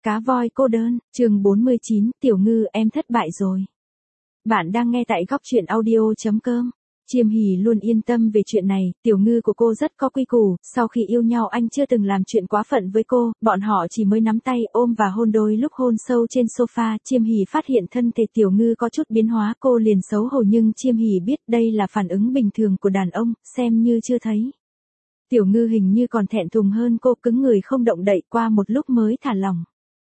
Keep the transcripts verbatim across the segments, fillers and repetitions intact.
Cá voi cô đơn, chương bốn mươi chín, Tiểu Ngư em thất bại rồi. Bạn đang nghe tại góc truyện audio chấm com. Chiêm Hỉ luôn yên tâm về chuyện này, Tiểu Ngư của cô rất có quy củ, sau khi yêu nhau anh chưa từng làm chuyện quá phận với cô, bọn họ chỉ mới nắm tay ôm và hôn đôi lúc hôn sâu trên sofa. Chiêm Hỉ phát hiện thân thể Tiểu Ngư có chút biến hóa, cô liền xấu hổ nhưng Chiêm Hỉ biết đây là phản ứng bình thường của đàn ông, xem như chưa thấy. Tiểu Ngư hình như còn thẹn thùng hơn cô, cứng người không động đậy, qua một lúc mới thả lỏng.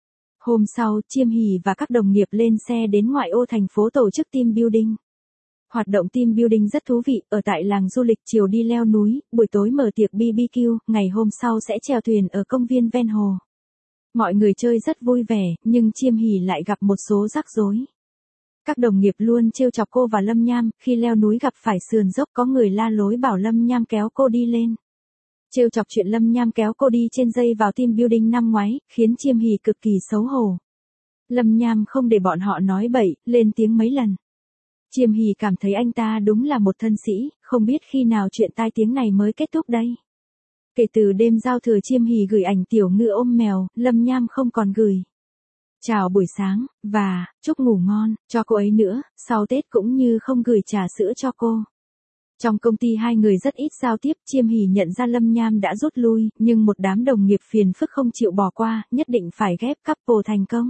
Hôm sau, Chiêm Hỉ và các đồng nghiệp lên xe đến ngoại ô thành phố tổ chức team building. Hoạt động team building rất thú vị, ở tại làng du lịch, chiều đi leo núi, buổi tối mở tiệc bê bê kiu, ngày hôm sau sẽ chèo thuyền ở công viên ven hồ. Mọi người chơi rất vui vẻ, nhưng Chiêm Hỉ lại gặp một số rắc rối. Các đồng nghiệp luôn trêu chọc cô và Lâm Nham, khi leo núi gặp phải sườn dốc có người la lối bảo Lâm Nham kéo cô đi lên. Trêu chọc chuyện Lâm Nham kéo cô đi trên dây vào team building năm ngoái, khiến Chiêm Hỉ cực kỳ xấu hổ. Lâm Nham không để bọn họ nói bậy, lên tiếng mấy lần. Chiêm Hỉ cảm thấy anh ta đúng là một thân sĩ, không biết khi nào chuyện tai tiếng này mới kết thúc đây. Kể từ đêm giao thừa Chiêm Hỉ gửi ảnh Tiểu Ngư ôm mèo, Lâm Nham không còn gửi chào buổi sáng, và chúc ngủ ngon, cho cô ấy nữa, sau Tết cũng như không gửi trà sữa cho cô. Trong công ty hai người rất ít giao tiếp, Chiêm Hỉ nhận ra Lâm Nham đã rút lui, nhưng một đám đồng nghiệp phiền phức không chịu bỏ qua, nhất định phải ghép couple thành công.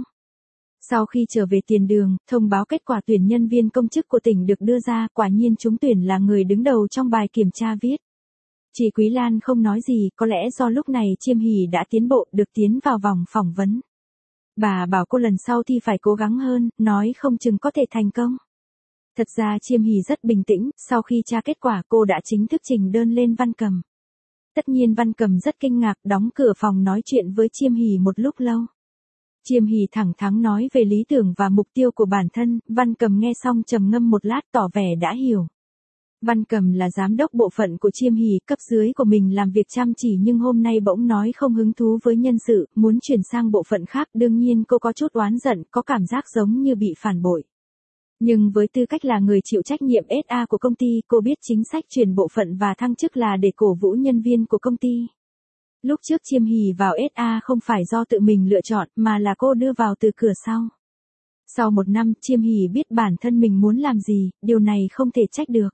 Sau khi trở về tiền đường, thông báo kết quả tuyển nhân viên công chức của tỉnh được đưa ra, quả nhiên trúng tuyển là người đứng đầu trong bài kiểm tra viết. Chị Quý Lan không nói gì, có lẽ do lúc này Chiêm Hỉ đã tiến bộ, được tiến vào vòng phỏng vấn. Bà bảo cô lần sau thì phải cố gắng hơn, nói không chừng có thể thành công. Thật ra Chiêm Hỉ rất bình tĩnh, sau khi tra kết quả cô đã chính thức trình đơn lên Văn Cầm. Tất nhiên Văn Cầm rất kinh ngạc, đóng cửa phòng nói chuyện với Chiêm Hỉ một lúc lâu. Chiêm Hỉ thẳng thắn nói về lý tưởng và mục tiêu của bản thân, Văn Cầm nghe xong trầm ngâm một lát tỏ vẻ đã hiểu. Văn Cầm là giám đốc bộ phận của Chiêm Hỉ, cấp dưới của mình làm việc chăm chỉ nhưng hôm nay bỗng nói không hứng thú với nhân sự, muốn chuyển sang bộ phận khác, đương nhiên cô có chút oán giận, có cảm giác giống như bị phản bội. Nhưng với tư cách là người chịu trách nhiệm ét a của công ty, cô biết chính sách chuyển bộ phận và thăng chức là để cổ vũ nhân viên của công ty. Lúc trước Chiêm Hỉ vào ét a không phải do tự mình lựa chọn, mà là cô đưa vào từ cửa sau. Sau một năm, Chiêm Hỉ biết bản thân mình muốn làm gì, điều này không thể trách được.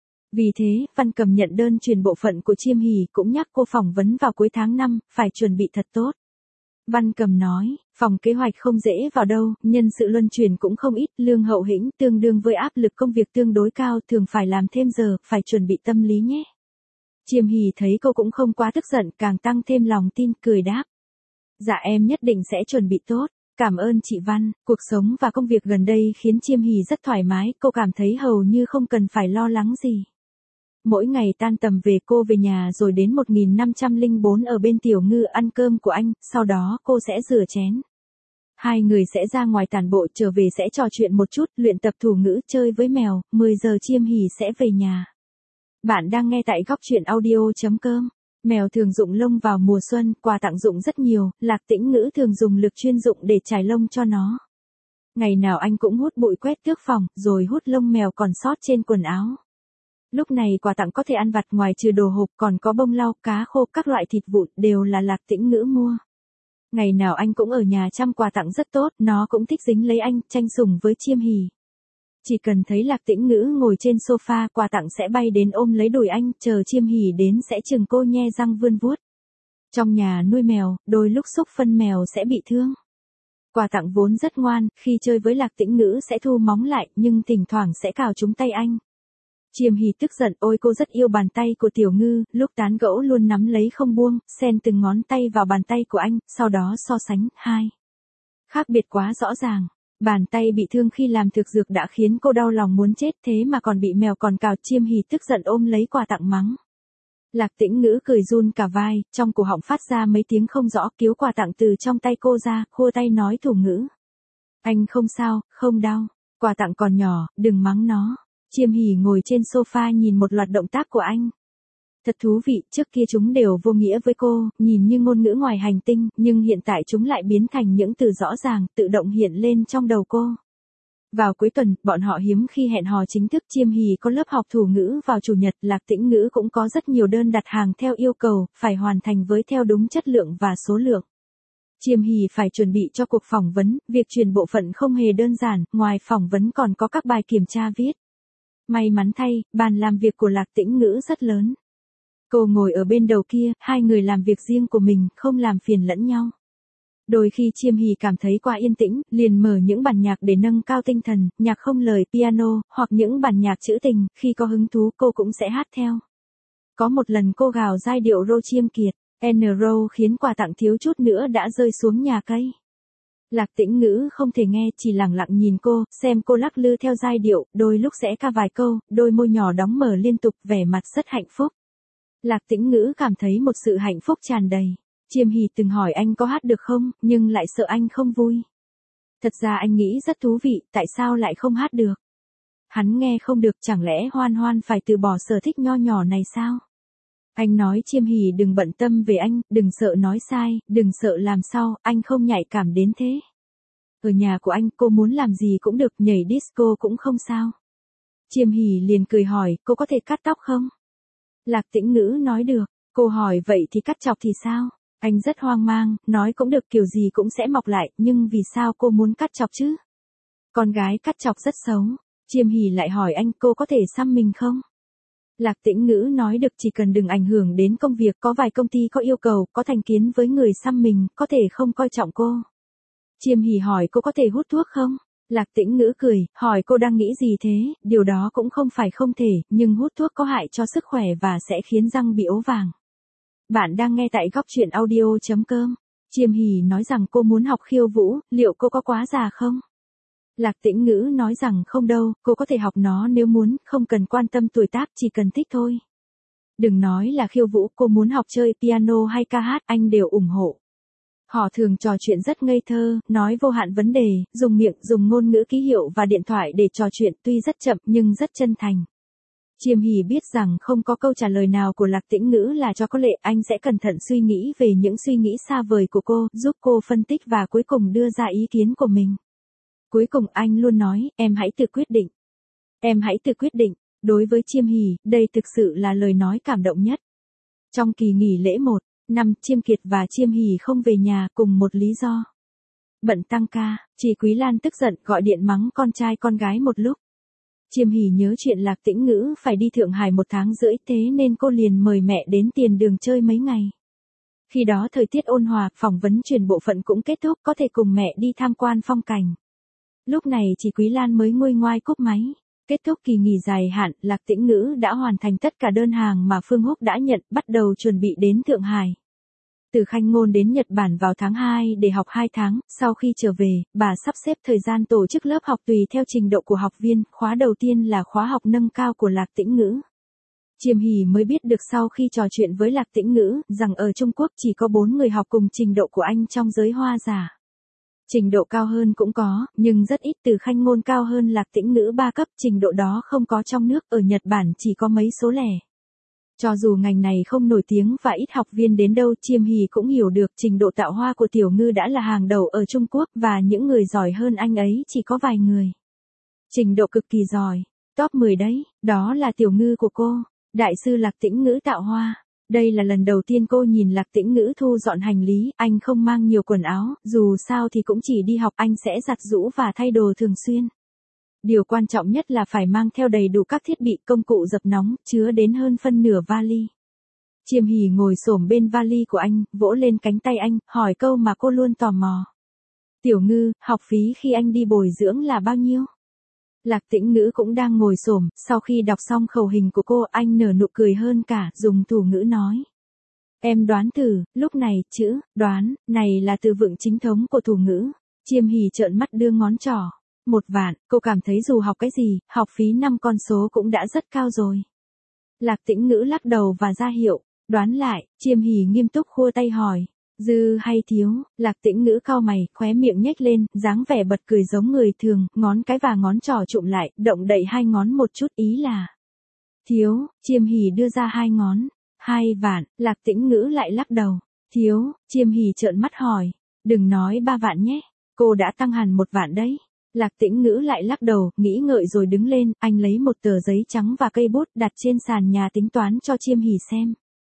Vì thế, Văn Cầm nhận đơn chuyển bộ phận của Chiêm Hỉ, cũng nhắc cô phỏng vấn vào cuối tháng năm, phải chuẩn bị thật tốt. Văn Cầm nói, phòng kế hoạch không dễ vào đâu, nhân sự luân chuyển cũng không ít, lương hậu hĩnh tương đương với áp lực công việc tương đối cao, thường phải làm thêm giờ, phải chuẩn bị tâm lý nhé. Chiêm Hỉ thấy cô cũng không quá tức giận, càng tăng thêm lòng tin, cười đáp. Dạ em nhất định sẽ chuẩn bị tốt, cảm ơn chị Văn. Cuộc sống và công việc gần đây khiến Chiêm Hỉ rất thoải mái, cô cảm thấy hầu như không cần phải lo lắng gì. Mỗi ngày tan tầm về cô về nhà rồi đến một nghìn năm trăm lẻ bốn ở bên Tiểu Ngư ăn cơm của anh, sau đó cô sẽ rửa chén. Hai người sẽ ra ngoài tản bộ, trở về sẽ trò chuyện một chút, luyện tập thủ ngữ, chơi với mèo, mười giờ Chiêm Hỉ sẽ về nhà. Bạn đang nghe tại góc truyện audio chấm com. Mèo thường dụng lông vào mùa xuân, quà tặng dụng rất nhiều, Lạc Tĩnh Ngữ thường dùng lược chuyên dụng để chải lông cho nó. Ngày nào anh cũng hút bụi quét tước phòng, rồi hút lông mèo còn sót trên quần áo. Lúc này quà tặng có thể ăn vặt, ngoài trừ đồ hộp còn có bông lau, cá khô, các loại thịt vụn đều là Lạc Tĩnh Ngữ mua. Ngày nào anh cũng ở nhà chăm quà tặng rất tốt, nó cũng thích dính lấy anh, tranh sủng với Chiêm Hỉ. Chỉ cần thấy Lạc Tĩnh Ngữ ngồi trên sofa, quà tặng sẽ bay đến ôm lấy đùi anh, chờ Chiêm Hỉ đến sẽ chừng cô nhe răng vươn vuốt. Trong nhà nuôi mèo, đôi lúc xúc phân mèo sẽ bị thương. Quà tặng vốn rất ngoan, khi chơi với Lạc Tĩnh Ngữ sẽ thu móng lại, nhưng thỉnh thoảng sẽ cào trúng tay anh. Chiêm Hỉ tức giận, ôi cô rất yêu bàn tay của Tiểu Ngư, lúc tán gẫu luôn nắm lấy không buông, xen từng ngón tay vào bàn tay của anh, sau đó so sánh, hai. Khác biệt quá rõ ràng. Bàn tay bị thương khi làm thực dược đã khiến cô đau lòng muốn chết, thế mà còn bị mèo còn cào. Chiêm Hỉ tức giận ôm lấy quà tặng mắng. Lạc Tĩnh Ngữ cười run cả vai, trong cổ họng phát ra mấy tiếng không rõ, cứu quà tặng từ trong tay cô ra, khua tay nói thủ ngữ. Anh không sao, không đau, quà tặng còn nhỏ, đừng mắng nó. Chiêm Hỉ ngồi trên sofa nhìn một loạt động tác của anh. Thật thú vị, trước kia chúng đều vô nghĩa với cô, nhìn như ngôn ngữ ngoài hành tinh, nhưng hiện tại chúng lại biến thành những từ rõ ràng, tự động hiện lên trong đầu cô. Vào cuối tuần, bọn họ hiếm khi hẹn hò chính thức. Chiêm Hỉ có lớp học thủ ngữ vào chủ nhật, Lạc Tĩnh Ngữ cũng có rất nhiều đơn đặt hàng theo yêu cầu, phải hoàn thành với theo đúng chất lượng và số lượng. Chiêm Hỷ phải chuẩn bị cho cuộc phỏng vấn, việc chuyển bộ phận không hề đơn giản, ngoài phỏng vấn còn có các bài kiểm tra viết. May mắn thay, bàn làm việc của Lạc Tĩnh Ngữ rất lớn. Cô ngồi ở bên đầu kia, hai người làm việc riêng của mình, không làm phiền lẫn nhau. Đôi khi Chiêm Hỷ cảm thấy quá yên tĩnh, liền mở những bản nhạc để nâng cao tinh thần, nhạc không lời piano, hoặc những bản nhạc trữ tình, khi có hứng thú cô cũng sẽ hát theo. Có một lần cô gào giai điệu Rô Chiêm Kiệt, N-Row khiến quà tặng thiếu chút nữa đã rơi xuống nhà cây. Lạc Tĩnh Ngữ không thể nghe, chỉ lặng lặng nhìn cô, xem cô lắc lư theo giai điệu, đôi lúc sẽ ca vài câu, đôi môi nhỏ đóng mở liên tục, vẻ mặt rất hạnh phúc. Lạc Tĩnh Ngữ cảm thấy một sự hạnh phúc tràn đầy. Chiêm Hỷ từng hỏi anh có hát được không, nhưng lại sợ anh không vui. Thật ra anh nghĩ rất thú vị, tại sao lại không hát được? Hắn nghe không được, chẳng lẽ Hoan Hoan phải từ bỏ sở thích nho nhỏ này sao? Anh nói Chiêm Hỷ đừng bận tâm về anh, đừng sợ nói sai, đừng sợ làm sao, anh không nhạy cảm đến thế. Ở nhà của anh, cô muốn làm gì cũng được, nhảy disco cũng không sao. Chiêm Hỷ liền cười hỏi, cô có thể cắt tóc không? Lạc Tĩnh Ngữ nói được, cô hỏi vậy thì cắt chọc thì sao? Anh rất hoang mang, nói cũng được, kiểu gì cũng sẽ mọc lại, nhưng vì sao cô muốn cắt chọc chứ? Con gái cắt chọc rất xấu. Chiêm Hỷ lại hỏi anh, cô có thể xăm mình không? Lạc Tĩnh Ngữ nói được, chỉ cần đừng ảnh hưởng đến công việc, có vài công ty có yêu cầu, có thành kiến với người xăm mình, có thể không coi trọng cô. Chiêm Hỷ hỏi cô có thể hút thuốc không? Lạc Tĩnh Ngữ cười, hỏi cô đang nghĩ gì thế, điều đó cũng không phải không thể, nhưng hút thuốc có hại cho sức khỏe và sẽ khiến răng bị ố vàng. Bạn đang nghe tại góc truyện audio chấm com. Chiêm Hỷ nói rằng cô muốn học khiêu vũ, liệu cô có quá già không? Lạc Tĩnh Ngữ nói rằng không đâu, cô có thể học nó nếu muốn, không cần quan tâm tuổi tác, chỉ cần thích thôi. Đừng nói là khiêu vũ, cô muốn học chơi piano hay ca hát, anh đều ủng hộ. Họ thường trò chuyện rất ngây thơ, nói vô hạn vấn đề, dùng miệng, dùng ngôn ngữ ký hiệu và điện thoại để trò chuyện, tuy rất chậm nhưng rất chân thành. Chiêm Hỷ biết rằng không có câu trả lời nào của Lạc Tĩnh Ngữ là cho có lệ, anh sẽ cẩn thận suy nghĩ về những suy nghĩ xa vời của cô, giúp cô phân tích và cuối cùng đưa ra ý kiến của mình. Cuối cùng anh luôn nói, em hãy tự quyết định. Em hãy tự quyết định. Đối với Chiêm Hỷ, đây thực sự là lời nói cảm động nhất. Trong kỳ nghỉ lễ một năm, Chiêm Kiệt và Chiêm Hỷ không về nhà, cùng một lý do. Bận tăng ca, chị Quý Lan tức giận gọi điện mắng con trai con gái một lúc. Chiêm Hỷ nhớ chuyện Lạc Tĩnh Ngữ phải đi Thượng Hải một tháng rưỡi, thế nên cô liền mời mẹ đến tiền đường chơi mấy ngày. Khi đó thời tiết ôn hòa, phỏng vấn chuyển bộ phận cũng kết thúc, có thể cùng mẹ đi tham quan phong cảnh. Lúc này chị Quý Lan mới nguôi ngoai cúp máy. Kết thúc kỳ nghỉ dài hạn, Lạc Tĩnh Ngữ đã hoàn thành tất cả đơn hàng mà Phương Húc đã nhận, bắt đầu chuẩn bị đến Thượng Hải. Từ Khanh Ngôn đến Nhật Bản vào tháng hai để học hai tháng, sau khi trở về, bà sắp xếp thời gian tổ chức lớp học tùy theo trình độ của học viên, khóa đầu tiên là khóa học nâng cao của Lạc Tĩnh Ngữ. Chiêm Hỷ mới biết được sau khi trò chuyện với Lạc Tĩnh Ngữ, rằng ở Trung Quốc chỉ có bốn người học cùng trình độ của anh trong giới hoa giả. Trình độ cao hơn cũng có, nhưng rất ít. Từ Khanh Ngôn cao hơn Lạc Tĩnh Ngữ ba cấp, trình độ đó không có trong nước, ở Nhật Bản chỉ có mấy số lẻ. Cho dù ngành này không nổi tiếng và ít học viên đến đâu, Chiêm Hỷ cũng hiểu được trình độ tạo hoa của Tiểu Ngư đã là hàng đầu ở Trung Quốc, và những người giỏi hơn anh ấy chỉ có vài người. Trình độ cực kỳ giỏi, top mười đấy, đó là Tiểu Ngư của cô, đại sư Lạc Tĩnh Ngữ tạo hoa. Đây là lần đầu tiên cô nhìn Lạc Tĩnh Ngữ thu dọn hành lý, anh không mang nhiều quần áo, dù sao thì cũng chỉ đi học, anh sẽ giặt giũ và thay đồ thường xuyên. Điều quan trọng nhất là phải mang theo đầy đủ các thiết bị công cụ dập nóng, chứa đến hơn phân nửa vali. Chiêm Hỷ ngồi xổm bên vali của anh, vỗ lên cánh tay anh, hỏi câu mà cô luôn tò mò. Tiểu Ngư, học phí khi anh đi bồi dưỡng là bao nhiêu? Lạc Tĩnh Ngữ cũng đang ngồi xổm, sau khi đọc xong khẩu hình của cô, anh nở nụ cười hơn cả, dùng thủ ngữ nói. Em đoán thử, lúc này, chữ, đoán, này là từ vựng chính thống của thủ ngữ. Chiêm Hỷ trợn mắt đưa ngón trỏ. Một vạn, cô cảm thấy dù học cái gì, học phí năm con số cũng đã rất cao rồi. Lạc Tĩnh Ngữ lắc đầu và ra hiệu, đoán lại. Chiêm Hỷ nghiêm túc khua tay hỏi. Dư hay thiếu? Lạc Tĩnh Ngữ cau mày, khóe miệng nhếch lên, dáng vẻ bật cười giống người thường, ngón cái và ngón trỏ chụm lại, động đậy hai ngón một chút, ý là thiếu. Chiêm Hỷ đưa ra hai ngón. Hai vạn. Lạc Tĩnh Ngữ lại lắc đầu. Thiếu. Chiêm Hỷ trợn mắt hỏi. Đừng nói ba vạn nhé. Cô đã tăng hẳn một vạn đấy. Lạc Tĩnh Ngữ lại lắc đầu, nghĩ ngợi rồi đứng lên, anh lấy một tờ giấy trắng và cây bút đặt trên sàn nhà tính toán cho Chiêm Hỷ xem.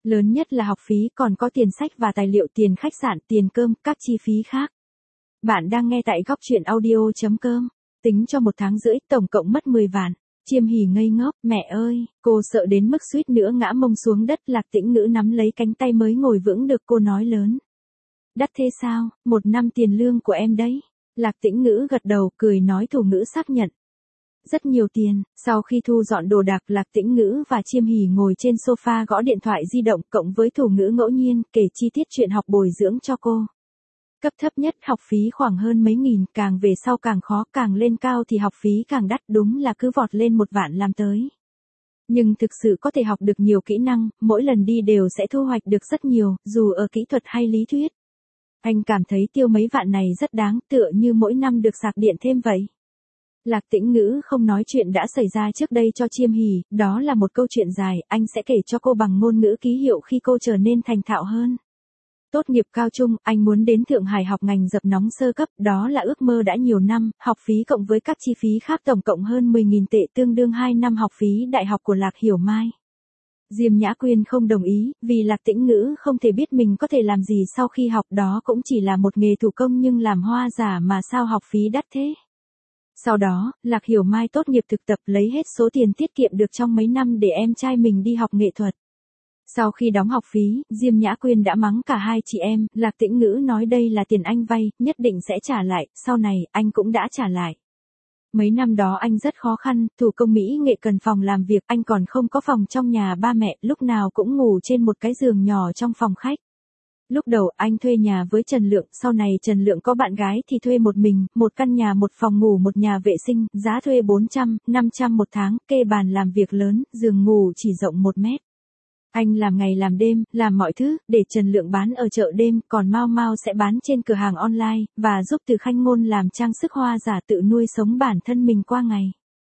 Lớn nhất là học phí, còn có tiền sách và tài liệu, tiền khách sạn, tiền cơm, các chi phí khác. Bạn đang nghe tại góc chuyện audio.com. Tính cho một tháng rưỡi, tổng cộng mất mười vạn. Chiêm Hỉ ngây ngốc, mẹ ơi, cô sợ đến mức suýt nữa ngã mông xuống đất. Lạc Tĩnh Ngữ nắm lấy cánh tay mới ngồi vững được, cô nói lớn. Đắt thế sao, một năm tiền lương của em đấy. Lạc Tĩnh Ngữ gật đầu, cười nói Thủ Ngữ xác nhận. Rất nhiều tiền. Sau khi thu dọn đồ đạc, Lạc Tĩnh Ngữ và Chiêm Hỉ ngồi trên sofa gõ điện thoại di động, cộng với Thủ Ngữ ngẫu nhiên kể chi tiết chuyện học bồi dưỡng cho cô. Cấp thấp nhất học phí khoảng hơn mấy nghìn, càng về sau càng khó, càng lên cao thì học phí càng đắt, đúng là cứ vọt lên một vạn làm tới. Nhưng thực sự có thể học được nhiều kỹ năng, mỗi lần đi đều sẽ thu hoạch được rất nhiều, dù ở kỹ thuật hay lý thuyết. Anh cảm thấy tiêu mấy vạn này rất đáng, tựa như mỗi năm được sạc điện thêm vậy. Lạc Tĩnh Ngữ không nói chuyện đã xảy ra trước đây cho Chiêm Hỉ, đó là một câu chuyện dài, anh sẽ kể cho cô bằng ngôn ngữ ký hiệu khi cô trở nên thành thạo hơn. Tốt nghiệp cao trung, anh muốn đến Thượng Hải học ngành dập nóng sơ cấp, đó là ước mơ đã nhiều năm, học phí cộng với các chi phí khác tổng cộng hơn mười nghìn tệ, tương đương hai năm học phí đại học của Lạc Hiểu Mai. Diêm Nhã Quyên không đồng ý, vì Lạc Tĩnh Ngữ không thể biết mình có thể làm gì sau khi học, đó cũng chỉ là một nghề thủ công nhưng làm hoa giả mà sao học phí đắt thế. Sau đó, Lạc Hiểu Mai tốt nghiệp thực tập, lấy hết số tiền tiết kiệm được trong mấy năm để em trai mình đi học nghệ thuật. Sau khi đóng học phí, Diêm Nhã Quyên đã mắng cả hai chị em, Lạc Tĩnh Ngữ nói đây là tiền anh vay, nhất định sẽ trả lại, sau này, anh cũng đã trả lại. Mấy năm đó anh rất khó khăn, thủ công mỹ nghệ cần phòng làm việc, anh còn không có phòng trong nhà ba mẹ, lúc nào cũng ngủ trên một cái giường nhỏ trong phòng khách. Lúc đầu anh thuê nhà với Trần Lượng, sau này Trần Lượng có bạn gái thì thuê một mình, một căn nhà một phòng ngủ một nhà vệ sinh, giá thuê bốn trăm, năm trăm một tháng, kê bàn làm việc lớn, giường ngủ chỉ rộng một mét. Anh làm ngày làm đêm, làm mọi thứ, để Trần Lượng bán ở chợ đêm, còn Mao Mao sẽ bán trên cửa hàng online, và giúp Từ Khanh Ngôn làm trang sức hoa giả tự nuôi sống bản thân mình qua ngày.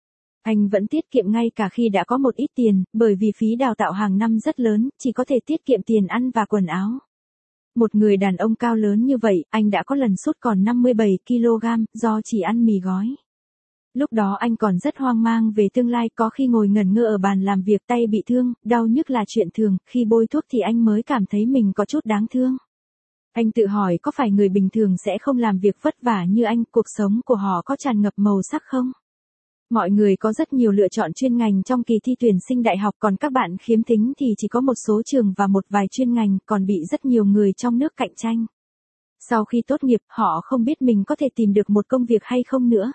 Anh vẫn tiết kiệm ngay cả khi đã có một ít tiền, bởi vì phí đào tạo hàng năm rất lớn, chỉ có thể tiết kiệm tiền ăn và quần áo. Một người đàn ông cao lớn như vậy, anh đã có lần sút còn năm mươi bảy ki lô gam, do chỉ ăn mì gói. Lúc đó anh còn rất hoang mang về tương lai, có khi ngồi ngẩn ngơ ở bàn làm việc, tay bị thương, đau nhức là chuyện thường, khi bôi thuốc thì anh mới cảm thấy mình có chút đáng thương. Anh tự hỏi có phải người bình thường sẽ không làm việc vất vả như anh, cuộc sống của họ có tràn ngập màu sắc không? Mọi người có rất nhiều lựa chọn chuyên ngành trong kỳ thi tuyển sinh đại học, còn các bạn khiếm thính thì chỉ có một số trường và một vài chuyên ngành, còn bị rất nhiều người trong nước cạnh tranh. Sau khi tốt nghiệp, họ không biết mình có thể tìm được một công việc hay không nữa.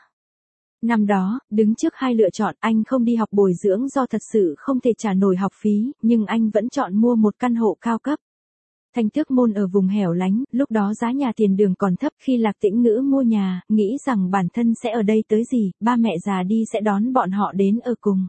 Năm đó, đứng trước hai lựa chọn, anh không đi học bồi dưỡng do thật sự không thể trả nổi học phí, nhưng anh vẫn chọn mua một căn hộ cao cấp. Thanh Tước Môn ở vùng hẻo lánh, lúc đó giá nhà tiền đường còn thấp, khi Lạc Tĩnh Ngữ mua nhà, nghĩ rằng bản thân sẽ ở đây tới gì, ba mẹ già đi sẽ đón bọn họ đến ở cùng.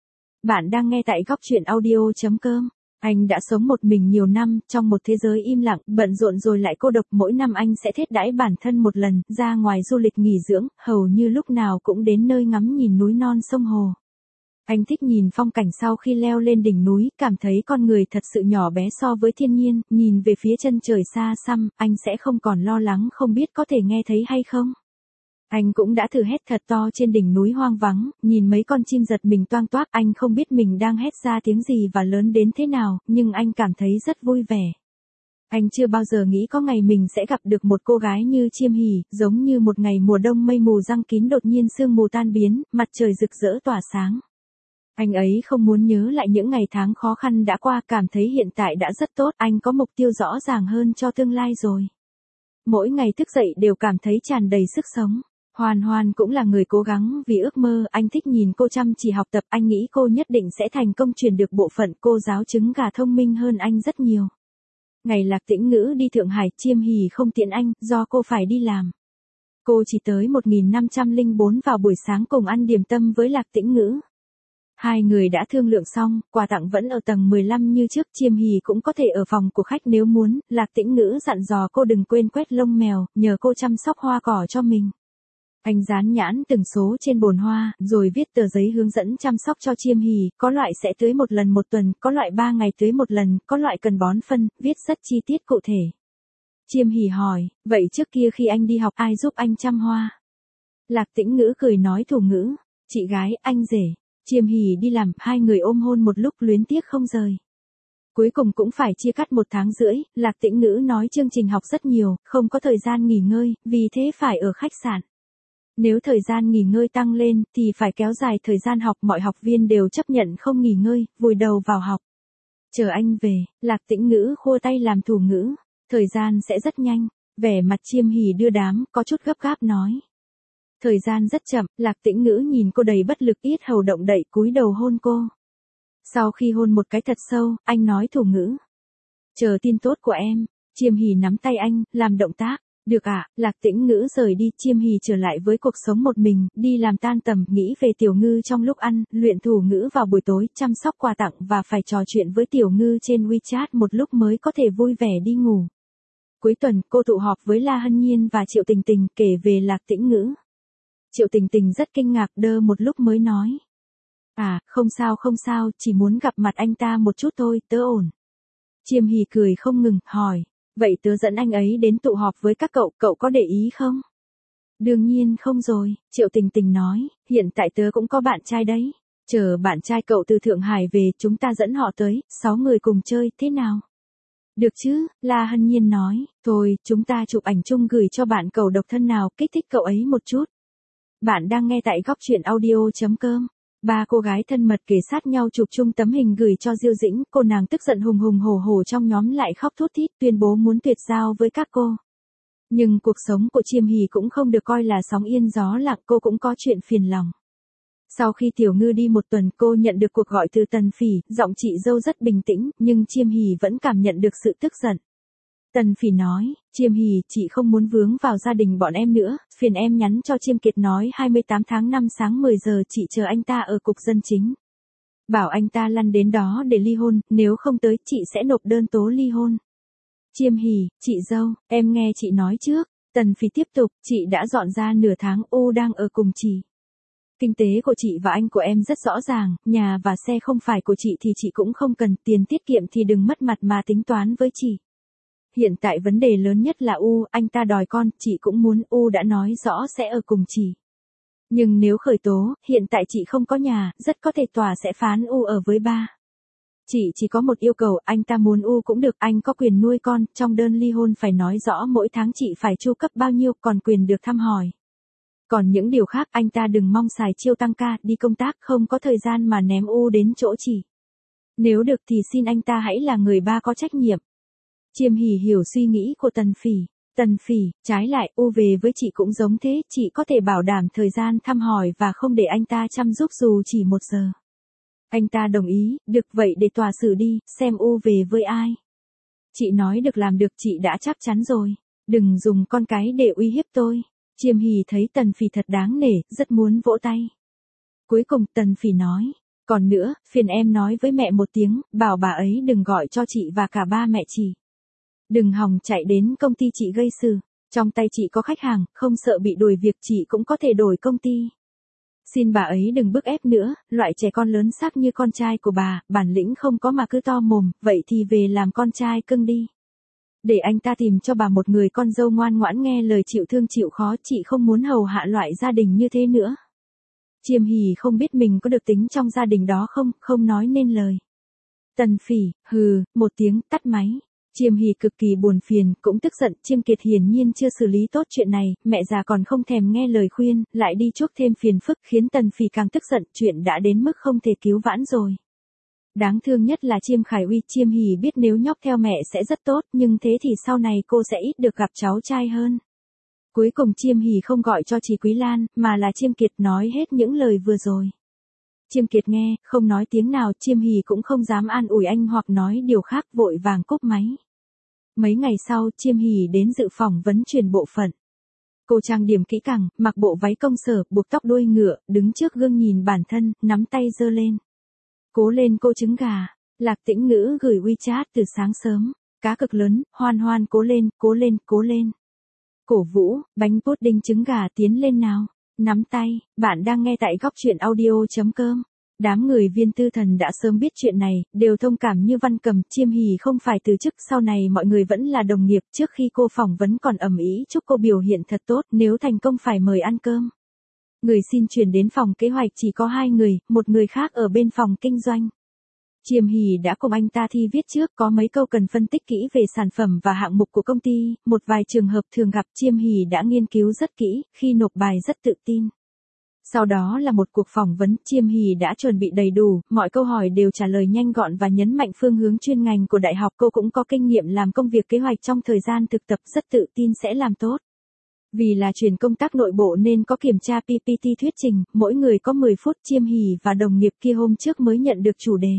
Bạn đang nghe tại góc chuyện audio.com. Anh đã sống một mình nhiều năm, trong một thế giới im lặng, bận rộn rồi lại cô độc, mỗi năm anh sẽ thiết đãi bản thân một lần, ra ngoài du lịch nghỉ dưỡng, hầu như lúc nào cũng đến nơi ngắm nhìn núi non sông hồ. Anh thích nhìn phong cảnh sau khi leo lên đỉnh núi, cảm thấy con người thật sự nhỏ bé so với thiên nhiên, nhìn về phía chân trời xa xăm, anh sẽ không còn lo lắng không biết có thể nghe thấy hay không. Anh cũng đã thử hét thật to trên đỉnh núi hoang vắng, nhìn mấy con chim giật mình toang toác, anh không biết mình đang hét ra tiếng gì và lớn đến thế nào, nhưng anh cảm thấy rất vui vẻ. Anh chưa bao giờ nghĩ có ngày mình sẽ gặp được một cô gái như Chiêm Hỉ, giống như một ngày mùa đông mây mù giăng kín đột nhiên sương mù tan biến, mặt trời rực rỡ tỏa sáng. Anh ấy không muốn nhớ lại những ngày tháng khó khăn đã qua, cảm thấy hiện tại đã rất tốt, anh có mục tiêu rõ ràng hơn cho tương lai rồi. Mỗi ngày thức dậy đều cảm thấy tràn đầy sức sống. Hoàn Hoàn cũng là người cố gắng vì ước mơ, anh thích nhìn cô chăm chỉ học tập, anh nghĩ cô nhất định sẽ thành công, truyền được bộ phận cô giáo trứng gà thông minh hơn anh rất nhiều. Ngày Lạc Tĩnh Ngữ đi Thượng Hải, Chiêm Hỉ không tiễn anh, do cô phải đi làm. Cô chỉ tới một nghìn năm trăm lẻ bốn vào buổi sáng cùng ăn điểm tâm với Lạc Tĩnh Ngữ. Hai người đã thương lượng xong, quà tặng vẫn ở tầng mười lăm như trước, Chiêm Hỉ cũng có thể ở phòng của khách nếu muốn, Lạc Tĩnh Ngữ dặn dò cô đừng quên quét lông mèo, nhờ cô chăm sóc hoa cỏ cho mình. Anh dán nhãn từng số trên bồn hoa, rồi viết tờ giấy hướng dẫn chăm sóc cho Chiêm Hỉ, có loại sẽ tưới một lần một tuần, có loại ba ngày tưới một lần, có loại cần bón phân, viết rất chi tiết cụ thể. Chiêm Hỉ hỏi, vậy trước kia khi anh đi học ai giúp anh chăm hoa? Lạc Tĩnh Ngữ cười nói Thủ Ngữ, chị gái, anh rể. Chiêm Hỉ đi làm, hai người ôm hôn một lúc luyến tiếc không rời. Cuối cùng cũng phải chia cắt một tháng rưỡi, Lạc Tĩnh Ngữ nói chương trình học rất nhiều, không có thời gian nghỉ ngơi, vì thế phải ở khách sạn. Nếu thời gian nghỉ ngơi tăng lên, thì phải kéo dài thời gian học, mọi học viên đều chấp nhận không nghỉ ngơi, vùi đầu vào học. Chờ anh về, Lạc Tĩnh Ngữ khua tay làm thủ ngữ, thời gian sẽ rất nhanh, vẻ mặt Chiêm Hỉ đưa đám, có chút gấp gáp nói. Thời gian rất chậm, Lạc Tĩnh Ngữ nhìn cô đầy bất lực, yết hầu động đậy, cúi đầu hôn cô. Sau khi hôn một cái thật sâu, anh nói thủ ngữ. Chờ tin tốt của em. Chiêm Hỉ nắm tay anh, làm động tác. Được ạ, à, Lạc Tĩnh Ngữ rời đi, Chiêm Hỉ trở lại với cuộc sống một mình, đi làm tan tầm, nghĩ về Tiểu Ngư trong lúc ăn, luyện thủ ngữ vào buổi tối, chăm sóc quà tặng và phải trò chuyện với Tiểu Ngư trên WeChat một lúc mới có thể vui vẻ đi ngủ. Cuối tuần, cô tụ họp với La Hân Nhiên và Triệu Tình Tình kể về Lạc Tĩnh Ngữ. Triệu Tình Tình rất kinh ngạc, đơ một lúc mới nói. À, không sao không sao, chỉ muốn gặp mặt anh ta một chút thôi, tớ ổn. Chiêm Hỉ cười không ngừng, hỏi. Vậy tớ dẫn anh ấy đến tụ họp với các cậu, cậu có để ý không? Đương nhiên không rồi, Triệu Tình Tình nói, hiện tại tớ cũng có bạn trai đấy. Chờ bạn trai cậu từ Thượng Hải về, chúng ta dẫn họ tới, sáu người cùng chơi, thế nào? Được chứ, La Hân Nhiên nói, thôi, chúng ta chụp ảnh chung gửi cho bạn cậu độc thân nào, kích thích cậu ấy một chút. Bạn đang nghe tại góc truyện audio chấm com. Ba cô gái thân mật kề sát nhau chụp chung tấm hình gửi cho Diêu Dĩnh, cô nàng tức giận hùng hùng hổ hổ trong nhóm lại khóc thút thít tuyên bố muốn tuyệt giao với các cô. Nhưng cuộc sống của Chiêm Hỉ cũng không được coi là sóng yên gió lặng, cô cũng có chuyện phiền lòng. Sau khi Tiểu Ngư đi một tuần, cô nhận được cuộc gọi từ Tần Phỉ, giọng chị dâu rất bình tĩnh, nhưng Chiêm Hỉ vẫn cảm nhận được sự tức giận. Tần Phỉ nói, Chiêm Hỉ, chị không muốn vướng vào gia đình bọn em nữa, phiền em nhắn cho Chiêm Kiệt nói hai mươi tám tháng năm sáng mười giờ chị chờ anh ta ở cục dân chính. Bảo anh ta lăn đến đó để ly hôn, nếu không tới chị sẽ nộp đơn tố ly hôn. Chiêm Hỉ, chị dâu, em nghe chị nói trước. Tần Phỉ tiếp tục, chị đã dọn ra nửa tháng, U đang ở cùng chị. Kinh tế của chị và anh của em rất rõ ràng, nhà và xe không phải của chị thì chị cũng không cần, tiền tiết kiệm thì đừng mất mặt mà tính toán với chị. Hiện tại vấn đề lớn nhất là U, anh ta đòi con, chị cũng muốn, U đã nói rõ sẽ ở cùng chị. Nhưng nếu khởi tố, hiện tại chị không có nhà, rất có thể tòa sẽ phán U ở với ba. Chị chỉ có một yêu cầu, anh ta muốn U cũng được, anh có quyền nuôi con, trong đơn ly hôn phải nói rõ mỗi tháng chị phải chu cấp bao nhiêu, còn quyền được thăm hỏi. Còn những điều khác anh ta đừng mong xài chiêu tăng ca, đi công tác không có thời gian mà ném U đến chỗ chị. Nếu được thì xin anh ta hãy là người ba có trách nhiệm. Chiêm Hỉ hiểu suy nghĩ của Tần Phỉ. Tần Phỉ, trái lại, U về với chị cũng giống thế, chị có thể bảo đảm thời gian thăm hỏi và không để anh ta chăm giúp dù chỉ một giờ. Anh ta đồng ý, được vậy để tòa xử đi, xem U về với ai. Chị nói được làm được, chị đã chắc chắn rồi. Đừng dùng con cái để uy hiếp tôi. Chiêm Hỉ thấy Tần Phỉ thật đáng nể, rất muốn vỗ tay. Cuối cùng Tần Phỉ nói, còn nữa, phiền em nói với mẹ một tiếng, bảo bà ấy đừng gọi cho chị và cả ba mẹ chị. Đừng hòng chạy đến công ty chị gây sự, trong tay chị có khách hàng, không sợ bị đuổi việc chị cũng có thể đổi công ty. Xin bà ấy đừng bức ép nữa, loại trẻ con lớn xác như con trai của bà, bản lĩnh không có mà cứ to mồm, vậy thì về làm con trai cưng đi. Để anh ta tìm cho bà một người con dâu ngoan ngoãn nghe lời chịu thương chịu khó, chị không muốn hầu hạ loại gia đình như thế nữa. Chiêm Hỉ không biết mình có được tính trong gia đình đó không, không nói nên lời. Tần Phỉ, hừ, một tiếng tắt máy. Chiêm Hỉ cực kỳ buồn phiền, cũng tức giận, Chiêm Kiệt hiển nhiên chưa xử lý tốt chuyện này, mẹ già còn không thèm nghe lời khuyên, lại đi chuốc thêm phiền phức khiến Tần Phỉ càng tức giận, chuyện đã đến mức không thể cứu vãn rồi. Đáng thương nhất là Chiêm Khải Uy, Chiêm Hỉ biết nếu nhóc theo mẹ sẽ rất tốt, nhưng thế thì sau này cô sẽ ít được gặp cháu trai hơn. Cuối cùng Chiêm Hỉ không gọi cho chị Quý Lan, mà là Chiêm Kiệt nói hết những lời vừa rồi. Chiêm Kiệt nghe, không nói tiếng nào, Chiêm Hỉ cũng không dám an ủi anh hoặc nói điều khác, vội vàng cúp máy. Mấy ngày sau, Chiêm Hỉ đến dự phỏng vấn chuyển bộ phận. Cô trang điểm kỹ càng, mặc bộ váy công sở, buộc tóc đuôi ngựa, đứng trước gương nhìn bản thân, nắm tay giơ lên. Cố lên cô trứng gà. Lạc Tĩnh Ngữ gửi WeChat từ sáng sớm. Cá cực lớn, Hoan Hoan cố lên, cố lên, cố lên. Cổ vũ, bánh pudding trứng gà tiến lên nào. Nắm tay, bạn đang nghe tại góc truyện audio chấm com. Đám người Viên Tư Thần đã sớm biết chuyện này, đều thông cảm như Văn Cầm, Chiêm Hỉ không phải từ chức, sau này mọi người vẫn là đồng nghiệp, trước khi cô phỏng vấn còn ầm ĩ chúc cô biểu hiện thật tốt, nếu thành công phải mời ăn cơm. Người xin chuyển đến phòng kế hoạch chỉ có hai người, một người khác ở bên phòng kinh doanh. Chiêm Hỷ đã cùng anh ta thi viết trước, có mấy câu cần phân tích kỹ về sản phẩm và hạng mục của công ty, một vài trường hợp thường gặp Chiêm Hỷ đã nghiên cứu rất kỹ, khi nộp bài rất tự tin. Sau đó là một cuộc phỏng vấn, Chiêm Hỷ đã chuẩn bị đầy đủ, mọi câu hỏi đều trả lời nhanh gọn và nhấn mạnh phương hướng chuyên ngành của đại học. Cô cũng có kinh nghiệm làm công việc kế hoạch trong thời gian thực tập, rất tự tin sẽ làm tốt. Vì là chuyển công tác nội bộ nên có kiểm tra pê pê tê thuyết trình, mỗi người có mười phút. Chiêm Hỷ và đồng nghiệp kia hôm trước mới nhận được chủ đề.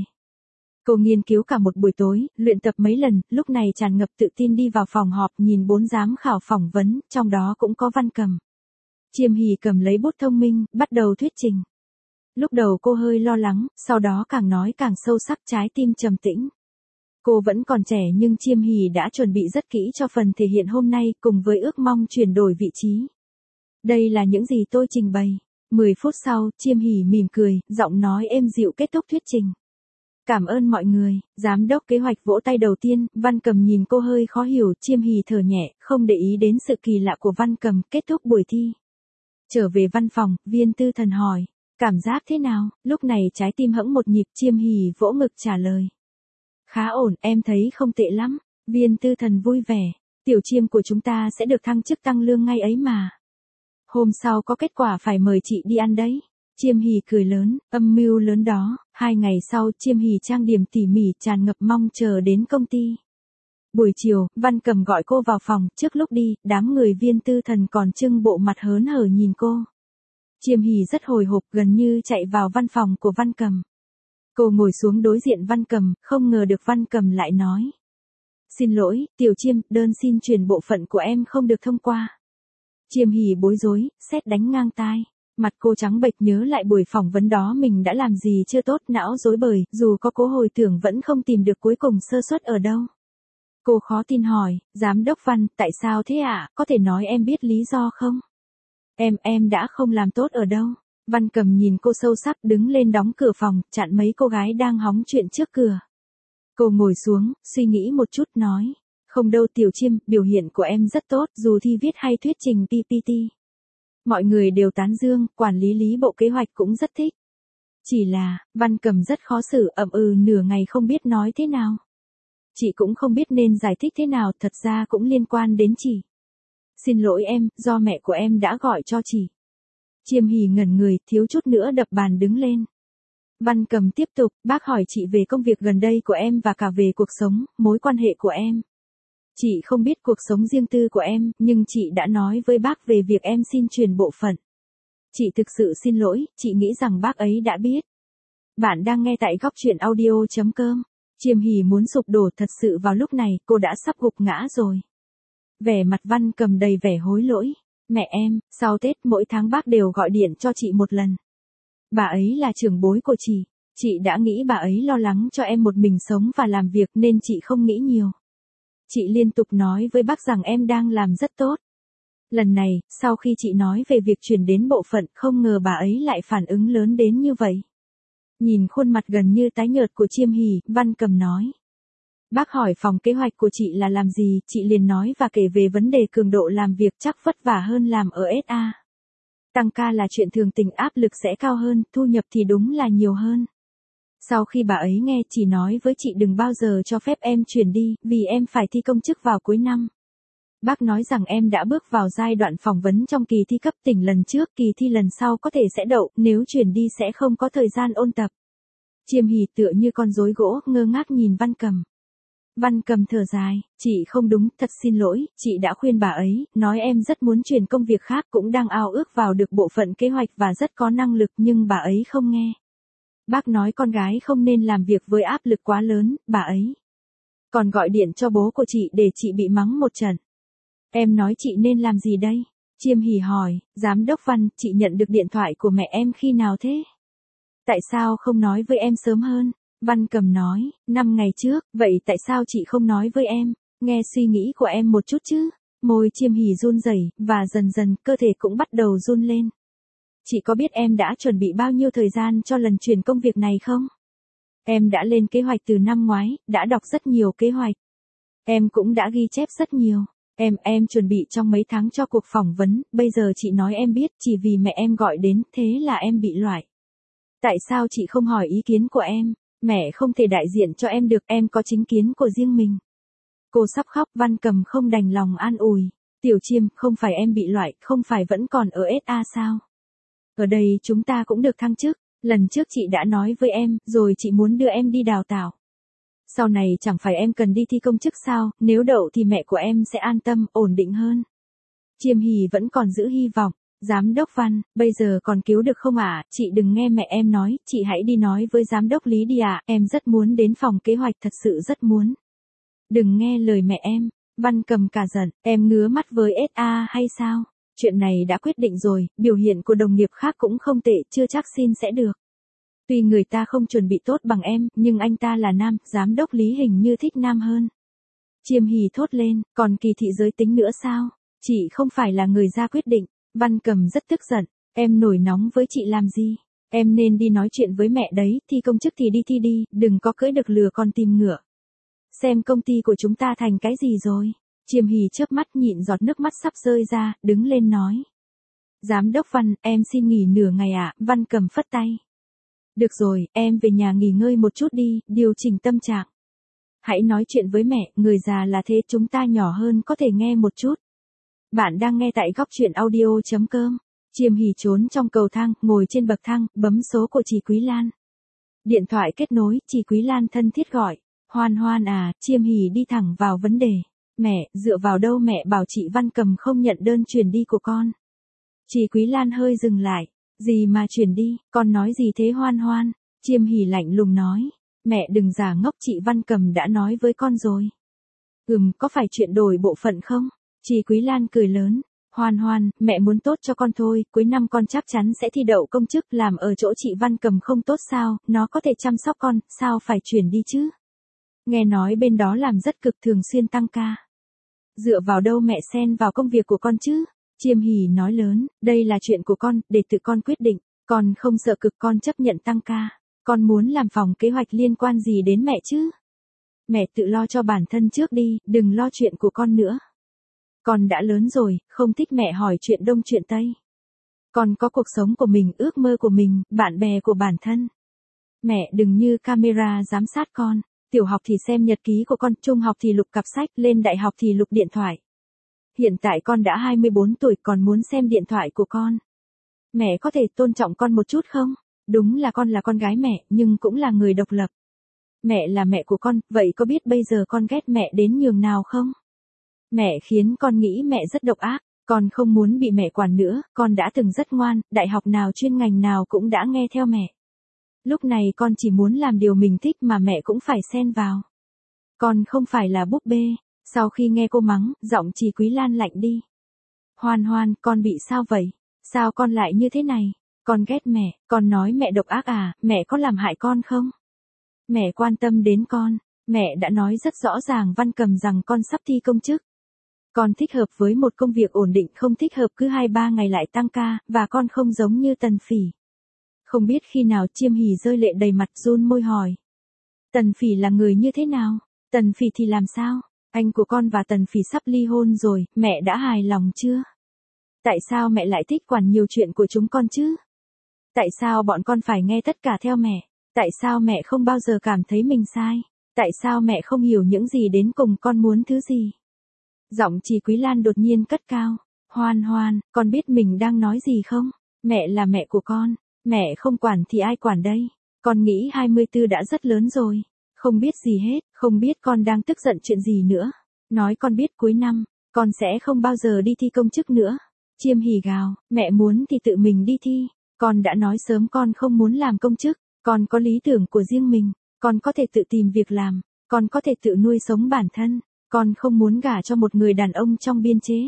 Cô nghiên cứu cả một buổi tối, luyện tập mấy lần, lúc này tràn ngập tự tin đi vào phòng họp, nhìn bốn giám khảo phỏng vấn, trong đó cũng có Văn Cầm. Chiêm Hỷ cầm lấy bút thông minh, bắt đầu thuyết trình. Lúc đầu cô hơi lo lắng, sau đó càng nói càng sâu sắc, trái tim trầm tĩnh. Cô vẫn còn trẻ nhưng Chiêm Hỷ đã chuẩn bị rất kỹ cho phần thể hiện hôm nay, cùng với ước mong chuyển đổi vị trí. Đây là những gì tôi trình bày. mười phút sau, Chiêm Hỷ mỉm cười, giọng nói êm dịu kết thúc thuyết trình. Cảm ơn mọi người. Giám đốc kế hoạch vỗ tay đầu tiên, Văn Cầm nhìn cô hơi khó hiểu, Chiêm Hỷ thở nhẹ, không để ý đến sự kỳ lạ của Văn Cầm. Kết thúc buổi thi. Trở về văn phòng, Viên Tư Thần hỏi, cảm giác thế nào? Lúc này trái tim hẫng một nhịp, Chiêm Hỷ vỗ ngực trả lời. Khá ổn, em thấy không tệ lắm. Viên Tư Thần vui vẻ, tiểu Chiêm của chúng ta sẽ được thăng chức tăng lương ngay ấy mà. Hôm sau có kết quả phải mời chị đi ăn đấy. Chiêm Hỷ cười lớn, âm mưu lớn đó. Hai ngày sau, Chiêm Hỷ trang điểm tỉ mỉ, tràn ngập mong chờ đến công ty. Buổi chiều, Văn Cầm gọi cô vào phòng, trước lúc đi, đám người Viên Tư Thần còn trưng bộ mặt hớn hở nhìn cô. Chiêm Hỷ rất hồi hộp, gần như chạy vào văn phòng của Văn Cầm. Cô ngồi xuống đối diện Văn Cầm, không ngờ được Văn Cầm lại nói. Xin lỗi, tiểu Chiêm, đơn xin chuyển bộ phận của em không được thông qua. Chiêm Hỷ bối rối, sét đánh ngang tai. Mặt cô trắng bệch, nhớ lại buổi phỏng vấn đó mình đã làm gì chưa tốt, não rối bời, dù có cố hồi tưởng vẫn không tìm được cuối cùng sơ suất ở đâu. Cô khó tin hỏi, giám đốc Văn, tại sao thế ạ, à? Có thể nói em biết lý do không? Em, em đã không làm tốt ở đâu. Văn Cầm nhìn cô sâu sắc, đứng lên đóng cửa phòng, chặn mấy cô gái đang hóng chuyện trước cửa. Cô ngồi xuống, suy nghĩ một chút nói, không đâu tiểu Chiêm, biểu hiện của em rất tốt, dù thi viết hay thuyết trình pê pê tê. Mọi người đều tán dương, quản lý lý bộ kế hoạch cũng rất thích. Chỉ là, Văn Cầm rất khó xử, ậm ừ nửa ngày không biết nói thế nào. Chị cũng không biết nên giải thích thế nào, thật ra cũng liên quan đến chị. Xin lỗi em, do mẹ của em đã gọi cho chị. Chiêm Hỷ ngẩn người, thiếu chút nữa đập bàn đứng lên. Văn Cầm tiếp tục, bác hỏi chị về công việc gần đây của em và cả về cuộc sống, mối quan hệ của em. Chị không biết cuộc sống riêng tư của em, nhưng chị đã nói với bác về việc em xin chuyển bộ phận. Chị thực sự xin lỗi, chị nghĩ rằng bác ấy đã biết. Bạn đang nghe tại góc truyện audio chấm com. Chiêm Hỷ muốn sụp đổ, thật sự vào lúc này, cô đã sắp gục ngã rồi. Vẻ mặt Văn Cầm đầy vẻ hối lỗi. Mẹ em, sau Tết mỗi tháng bác đều gọi điện cho chị một lần. Bà ấy là trưởng bối của chị. Chị đã nghĩ bà ấy lo lắng cho em một mình sống và làm việc nên chị không nghĩ nhiều. Chị liên tục nói với bác rằng em đang làm rất tốt. Lần này, sau khi chị nói về việc chuyển đến bộ phận, không ngờ bà ấy lại phản ứng lớn đến như vậy. Nhìn khuôn mặt gần như tái nhợt của Chiêm Hỷ, Văn Cầm nói. Bác hỏi phòng kế hoạch của chị là làm gì, chị liền nói và kể về vấn đề cường độ làm việc chắc vất vả hơn làm ở ét a. Tăng ca là chuyện thường tình, áp lực sẽ cao hơn, thu nhập thì đúng là nhiều hơn. Sau khi bà ấy nghe, chỉ nói với chị đừng bao giờ cho phép em chuyển đi, vì em phải thi công chức vào cuối năm. Bác nói rằng em đã bước vào giai đoạn phỏng vấn trong kỳ thi cấp tỉnh lần trước, kỳ thi lần sau có thể sẽ đậu, nếu chuyển đi sẽ không có thời gian ôn tập. Chiêm Hỷ tựa như con rối gỗ, ngơ ngác nhìn Văn Cầm. Văn Cầm thở dài, chị không đúng, thật xin lỗi, chị đã khuyên bà ấy, nói em rất muốn chuyển công việc khác, cũng đang ao ước vào được bộ phận kế hoạch và rất có năng lực, nhưng bà ấy không nghe. Bác nói con gái không nên làm việc với áp lực quá lớn, bà ấy còn gọi điện cho bố của chị để chị bị mắng một trận. Em nói chị nên làm gì đây? Chiêm Hỷ hỏi, giám đốc Văn, chị nhận được điện thoại của mẹ em khi nào thế? Tại sao không nói với em sớm hơn? Văn Cầm nói, năm ngày trước, vậy tại sao chị không nói với em? Nghe suy nghĩ của em một chút chứ. Môi Chiêm Hỷ run rẩy, và dần dần, cơ thể cũng bắt đầu run lên. Chị có biết em đã chuẩn bị bao nhiêu thời gian cho lần chuyển công việc này không? Em đã lên kế hoạch từ năm ngoái, đã đọc rất nhiều kế hoạch. Em cũng đã ghi chép rất nhiều. Em, em chuẩn bị trong mấy tháng cho cuộc phỏng vấn, bây giờ chị nói em biết, chỉ vì mẹ em gọi đến, thế là em bị loại. Tại sao chị không hỏi ý kiến của em? Mẹ không thể đại diện cho em được, em có chính kiến của riêng mình. Cô sắp khóc, Văn Cầm không đành lòng an ủi. Tiểu Chiêm, không phải em bị loại, không phải vẫn còn ở ét a sao? Ở đây chúng ta cũng được thăng chức, lần trước chị đã nói với em, rồi chị muốn đưa em đi đào tạo. Sau này chẳng phải em cần đi thi công chức sao, nếu đậu thì mẹ của em sẽ an tâm, ổn định hơn. Chiêm Hỷ vẫn còn giữ hy vọng. Giám đốc Văn, bây giờ còn cứu được không ạ? À? Chị đừng nghe mẹ em nói, chị hãy đi nói với giám đốc Lý đi ạ, à? Em rất muốn đến phòng kế hoạch, thật sự rất muốn. Đừng nghe lời mẹ em. Văn Cầm cả giận, em ngứa mắt với ét a hay sao? Chuyện này đã quyết định rồi, biểu hiện của đồng nghiệp khác cũng không tệ, chưa chắc xin sẽ được. Tuy người ta không chuẩn bị tốt bằng em, nhưng anh ta là nam, giám đốc Lý hình như thích nam hơn. Chiêm Hỷ thốt lên, còn kỳ thị giới tính nữa sao? Chị không phải là người ra quyết định. Văn Cầm rất tức giận, em nổi nóng với chị làm gì? Em nên đi nói chuyện với mẹ đấy, thi công chức thì đi thi đi, đừng có cưỡi được lừa con tìm ngựa. Xem công ty của chúng ta thành cái gì rồi? Chiêm Hỷ chớp mắt nhịn giọt nước mắt sắp rơi ra, đứng lên nói. Giám đốc Văn, em xin nghỉ nửa ngày ạ, à? Văn Cầm phất tay. Được rồi, em về nhà nghỉ ngơi một chút đi, điều chỉnh tâm trạng. Hãy nói chuyện với mẹ, người già là thế, chúng ta nhỏ hơn có thể nghe một chút. Bạn đang nghe tại góc truyện audio.com. Chiêm Hỷ trốn trong cầu thang, ngồi trên bậc thang, bấm số của chị Quý Lan. Điện thoại kết nối, chị Quý Lan thân thiết gọi. Hoan Hoan à, Chiêm Hỷ đi thẳng vào vấn đề. Mẹ, dựa vào đâu mẹ bảo chị Văn Cầm không nhận đơn chuyển đi của con? Chị Quý Lan hơi dừng lại. Gì mà chuyển đi, con nói gì thế Hoan Hoan? Chiêm Hỷ lạnh lùng nói. Mẹ đừng giả ngốc, chị Văn Cầm đã nói với con rồi. Ừm, có phải chuyện đổi bộ phận không? Chị Quý Lan cười lớn. Hoan Hoan, mẹ muốn tốt cho con thôi, cuối năm con chắc chắn sẽ thi đậu công chức, làm ở chỗ chị Văn Cầm không tốt sao, nó có thể chăm sóc con, sao phải chuyển đi chứ? Nghe nói bên đó làm rất cực, thường xuyên tăng ca. Dựa vào đâu mẹ xen vào công việc của con chứ? Chiêm Hỷ nói lớn, đây là chuyện của con, để tự con quyết định, con không sợ cực, con chấp nhận tăng ca. Con muốn làm phòng kế hoạch liên quan gì đến mẹ chứ? Mẹ tự lo cho bản thân trước đi, đừng lo chuyện của con nữa. Con đã lớn rồi, không thích mẹ hỏi chuyện đông chuyện tây. Con có cuộc sống của mình, ước mơ của mình, bạn bè của bản thân. Mẹ đừng như camera giám sát con. Tiểu học thì xem nhật ký của con, trung học thì lục cặp sách, lên đại học thì lục điện thoại. Hiện tại con đã hai mươi bốn tuổi, còn muốn xem điện thoại của con. Mẹ có thể tôn trọng con một chút không? Đúng là con là con gái mẹ, nhưng cũng là người độc lập. Mẹ là mẹ của con, vậy có biết bây giờ con ghét mẹ đến nhường nào không? Mẹ khiến con nghĩ mẹ rất độc ác, con không muốn bị mẹ quản nữa, con đã từng rất ngoan, đại học nào chuyên ngành nào cũng đã nghe theo mẹ. Lúc này con chỉ muốn làm điều mình thích mà mẹ cũng phải xen vào. Con không phải là búp bê. Sau khi nghe cô mắng, giọng chị Quý Lan lạnh đi. Hoan Hoan, con bị sao vậy? Sao con lại như thế này? Con ghét mẹ, con nói mẹ độc ác à, mẹ có làm hại con không? Mẹ quan tâm đến con, mẹ đã nói rất rõ ràng Văn Cầm rằng con sắp thi công chức. Con thích hợp với một công việc ổn định, không thích hợp cứ hai ba ngày lại tăng ca, và con không giống như Tần Phỉ. Không biết khi nào Chiêm Hỷ rơi lệ đầy mặt, run môi hỏi. Tần Phỉ là người như thế nào? Tần Phỉ thì làm sao? Anh của con và Tần Phỉ sắp ly hôn rồi, mẹ đã hài lòng chưa? Tại sao mẹ lại thích quản nhiều chuyện của chúng con chứ? Tại sao bọn con phải nghe tất cả theo mẹ? Tại sao mẹ không bao giờ cảm thấy mình sai? Tại sao mẹ không hiểu những gì đến cùng con muốn thứ gì? Giọng chị Quý Lan đột nhiên cất cao. Hoan Hoan, con biết mình đang nói gì không? Mẹ là mẹ của con, mẹ không quản thì ai quản đây? Con nghĩ hai mươi tư đã rất lớn rồi. Không biết gì hết, không biết con đang tức giận chuyện gì nữa. Nói con biết cuối năm, con sẽ không bao giờ đi thi công chức nữa. Chiêm Hỷ gào, mẹ muốn thì tự mình đi thi. Con đã nói sớm con không muốn làm công chức, con có lý tưởng của riêng mình, con có thể tự tìm việc làm, con có thể tự nuôi sống bản thân, con không muốn gả cho một người đàn ông trong biên chế.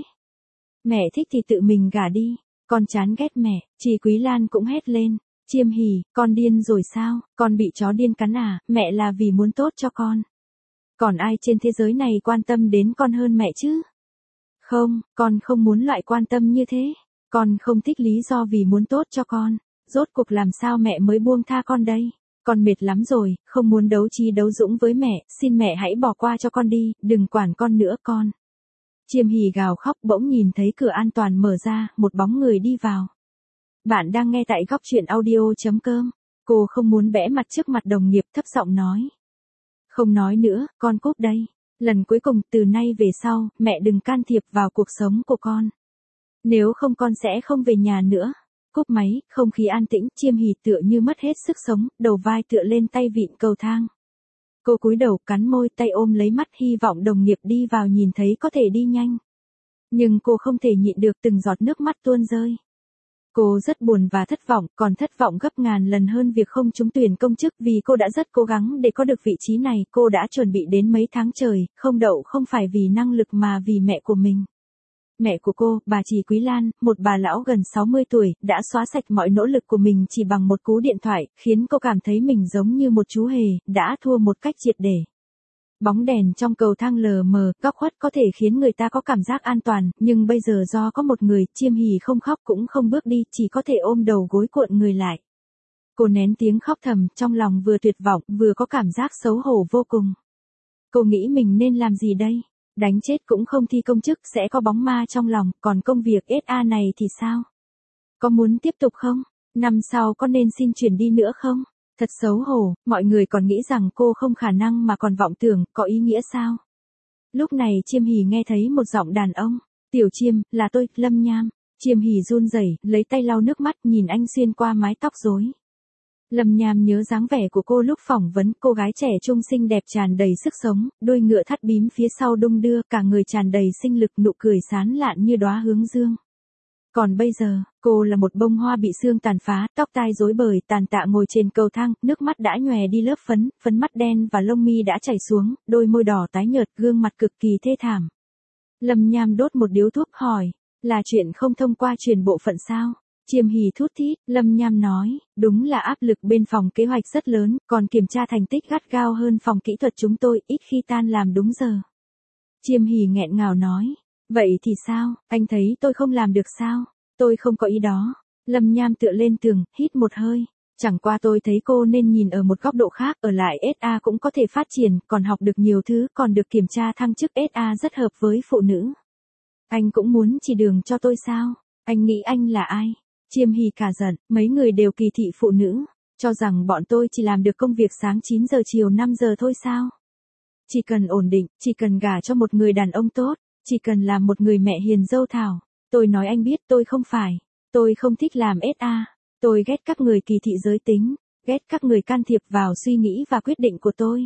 Mẹ thích thì tự mình gả đi, con chán ghét mẹ, chị Quý Lan cũng hét lên. Chiêm Hỷ, con điên rồi sao, con bị chó điên cắn à, mẹ là vì muốn tốt cho con. Còn ai trên thế giới này quan tâm đến con hơn mẹ chứ? Không, con không muốn loại quan tâm như thế. Con không thích lý do vì muốn tốt cho con. Rốt cuộc làm sao mẹ mới buông tha con đây? Con mệt lắm rồi, không muốn đấu trí đấu dũng với mẹ, xin mẹ hãy bỏ qua cho con đi, đừng quản con nữa con. Chiêm Hỷ gào khóc, bỗng nhìn thấy cửa an toàn mở ra, một bóng người đi vào. Bạn đang nghe tại góc truyện audio.com. Cô không muốn bẽ mặt trước mặt đồng nghiệp, thấp giọng nói. Không nói nữa, con cúp đây. Lần cuối cùng, từ nay về sau, mẹ đừng can thiệp vào cuộc sống của con. Nếu không con sẽ không về nhà nữa. Cúp máy, không khí an tĩnh, Chiêm Hỷ tựa như mất hết sức sống, đầu vai tựa lên tay vịn cầu thang. Cô cúi đầu cắn môi, tay ôm lấy mắt, hy vọng đồng nghiệp đi vào nhìn thấy có thể đi nhanh. Nhưng cô không thể nhịn được, từng giọt nước mắt tuôn rơi. Cô rất buồn và thất vọng, còn thất vọng gấp ngàn lần hơn việc không trúng tuyển công chức, vì cô đã rất cố gắng để có được vị trí này, cô đã chuẩn bị đến mấy tháng trời, không đậu không phải vì năng lực mà vì mẹ của mình. Mẹ của cô, bà Trì Quý Lan, một bà lão gần sáu mươi tuổi, đã xóa sạch mọi nỗ lực của mình chỉ bằng một cú điện thoại, khiến cô cảm thấy mình giống như một chú hề, đã thua một cách triệt để. Bóng đèn trong cầu thang lờ mờ, góc khuất có thể khiến người ta có cảm giác an toàn, nhưng bây giờ do có một người, Chiêm Hỷ không khóc cũng không bước đi, chỉ có thể ôm đầu gối cuộn người lại. Cô nén tiếng khóc thầm, trong lòng vừa tuyệt vọng, vừa có cảm giác xấu hổ vô cùng. Cô nghĩ mình nên làm gì đây? Đánh chết cũng không thi công chức, sẽ có bóng ma trong lòng, còn công việc ét a này thì sao? Có muốn tiếp tục không? Năm sau có nên xin chuyển đi nữa không? Thật xấu hổ, mọi người còn nghĩ rằng cô không khả năng mà còn vọng tưởng, có ý nghĩa sao? Lúc này Chiêm Hỷ nghe thấy một giọng đàn ông. Tiểu Chiêm, là tôi, Lâm Nham. Chiêm Hỷ run rẩy, lấy tay lau nước mắt, nhìn anh xuyên qua mái tóc rối. Lâm Nham nhớ dáng vẻ của cô lúc phỏng vấn, cô gái trẻ trung xinh đẹp tràn đầy sức sống, đôi ngựa thắt bím phía sau đung đưa, cả người tràn đầy sinh lực, nụ cười sán lạn như đóa hướng dương. Còn bây giờ, cô là một bông hoa bị sương tàn phá, tóc tai rối bời, tàn tạ ngồi trên cầu thang, nước mắt đã nhòe đi lớp phấn, phấn mắt đen và lông mi đã chảy xuống, đôi môi đỏ tái nhợt, gương mặt cực kỳ thê thảm. Lâm Nham đốt một điếu thuốc hỏi, là chuyện không thông qua truyền bộ phận sao? Chiêm Hỷ thút thít, Lâm Nham nói, đúng là áp lực bên phòng kế hoạch rất lớn, còn kiểm tra thành tích gắt gao hơn phòng kỹ thuật chúng tôi, ít khi tan làm đúng giờ. Chiêm Hỷ nghẹn ngào nói, vậy thì sao, anh thấy tôi không làm được sao? Tôi không có ý đó. Lâm Nham tựa lên tường, hít một hơi. Chẳng qua tôi thấy cô nên nhìn ở một góc độ khác, ở lại ét a cũng có thể phát triển, còn học được nhiều thứ, còn được kiểm tra thăng chức ét a rất hợp với phụ nữ. Anh cũng muốn chỉ đường cho tôi sao? Anh nghĩ anh là ai? Chiêm Hỷ cả giận, mấy người đều kỳ thị phụ nữ, cho rằng bọn tôi chỉ làm được công việc sáng chín giờ chiều năm giờ thôi sao? Chỉ cần ổn định, chỉ cần gả cho một người đàn ông tốt, chỉ cần làm một người mẹ hiền dâu thảo. Tôi nói anh biết tôi không phải. Tôi không thích làm ét a. Tôi ghét các người kỳ thị giới tính, ghét các người can thiệp vào suy nghĩ và quyết định của tôi.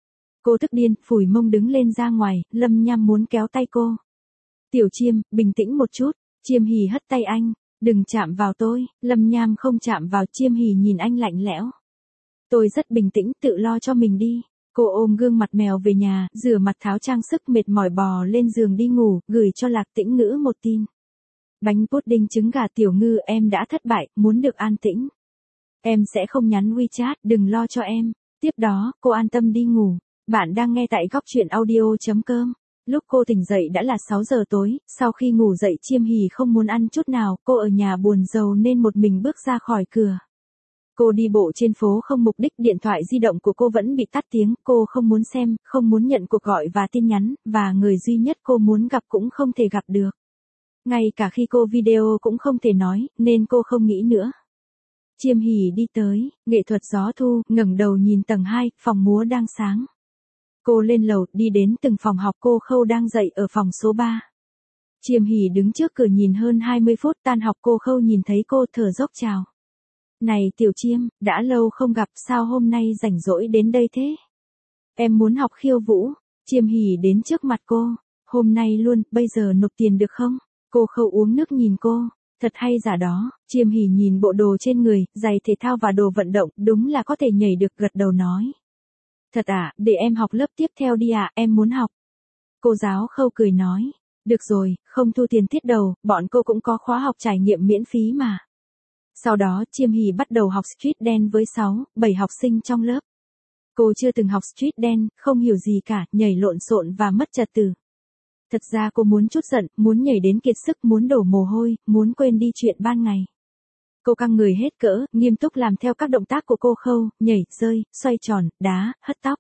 Cô tức điên, phủi mông đứng lên ra ngoài, Lâm Nham muốn kéo tay cô. Tiểu Chiêm, bình tĩnh một chút. Chiêm Hỷ hất tay anh, đừng chạm vào tôi. Lâm Nham không chạm vào, Chiêm Hỷ nhìn anh lạnh lẽo. Tôi rất bình tĩnh, tự lo cho mình đi. Cô ôm gương mặt mèo về nhà, rửa mặt tháo trang sức, mệt mỏi bò lên giường đi ngủ, gửi cho Lạc Tĩnh Ngữ một tin. Bánh pudding trứng gà Tiểu Ngư, em đã thất bại, muốn được an tĩnh. Em sẽ không nhắn WeChat, đừng lo cho em. Tiếp đó, cô an tâm đi ngủ. Bạn đang nghe tại góc truyện audio chấm com. Lúc cô tỉnh dậy đã là sáu giờ tối, sau khi ngủ dậy Chiêm Hỷ không muốn ăn chút nào, cô ở nhà buồn rầu nên một mình bước ra khỏi cửa. Cô đi bộ trên phố không mục đích, điện thoại di động của cô vẫn bị tắt tiếng, cô không muốn xem, không muốn nhận cuộc gọi và tin nhắn, và người duy nhất cô muốn gặp cũng không thể gặp được. Ngay cả khi cô video cũng không thể nói, nên cô không nghĩ nữa. Chiêm Hỷ đi tới, nghệ thuật gió thu, ngẩng đầu nhìn tầng hai, phòng múa đang sáng. Cô lên lầu, đi đến từng phòng học, cô Khâu đang dạy ở phòng số ba. Chiêm Hỷ đứng trước cửa nhìn hơn hai mươi phút, tan học cô Khâu nhìn thấy cô thở dốc chào. Này Tiểu Chiêm, đã lâu không gặp, sao hôm nay rảnh rỗi đến đây thế? Em muốn học khiêu vũ. Chiêm Hỷ đến trước mặt cô. Hôm nay luôn, bây giờ nộp tiền được không? Cô Khâu uống nước nhìn cô. Thật hay giả đó. Chiêm Hỷ nhìn bộ đồ trên người, giày thể thao và đồ vận động, đúng là có thể nhảy được, gật đầu nói. Thật à, để em học lớp tiếp theo đi ạ, à, em muốn học. Cô giáo Khâu cười nói. Được rồi, không thu tiền tiết đầu, bọn cô cũng có khóa học trải nghiệm miễn phí mà. Sau đó Chiêm Hỷ bắt đầu học street dance với sáu, bảy học sinh trong lớp. Cô chưa từng học street dance, không hiểu gì cả, nhảy lộn xộn và mất trật tự. Thật ra cô muốn trút giận, muốn nhảy đến kiệt sức, muốn đổ mồ hôi, muốn quên đi chuyện ban ngày. Cô căng người hết cỡ, nghiêm túc làm theo các động tác của cô Khâu, nhảy, rơi, xoay tròn, đá, hất tóc.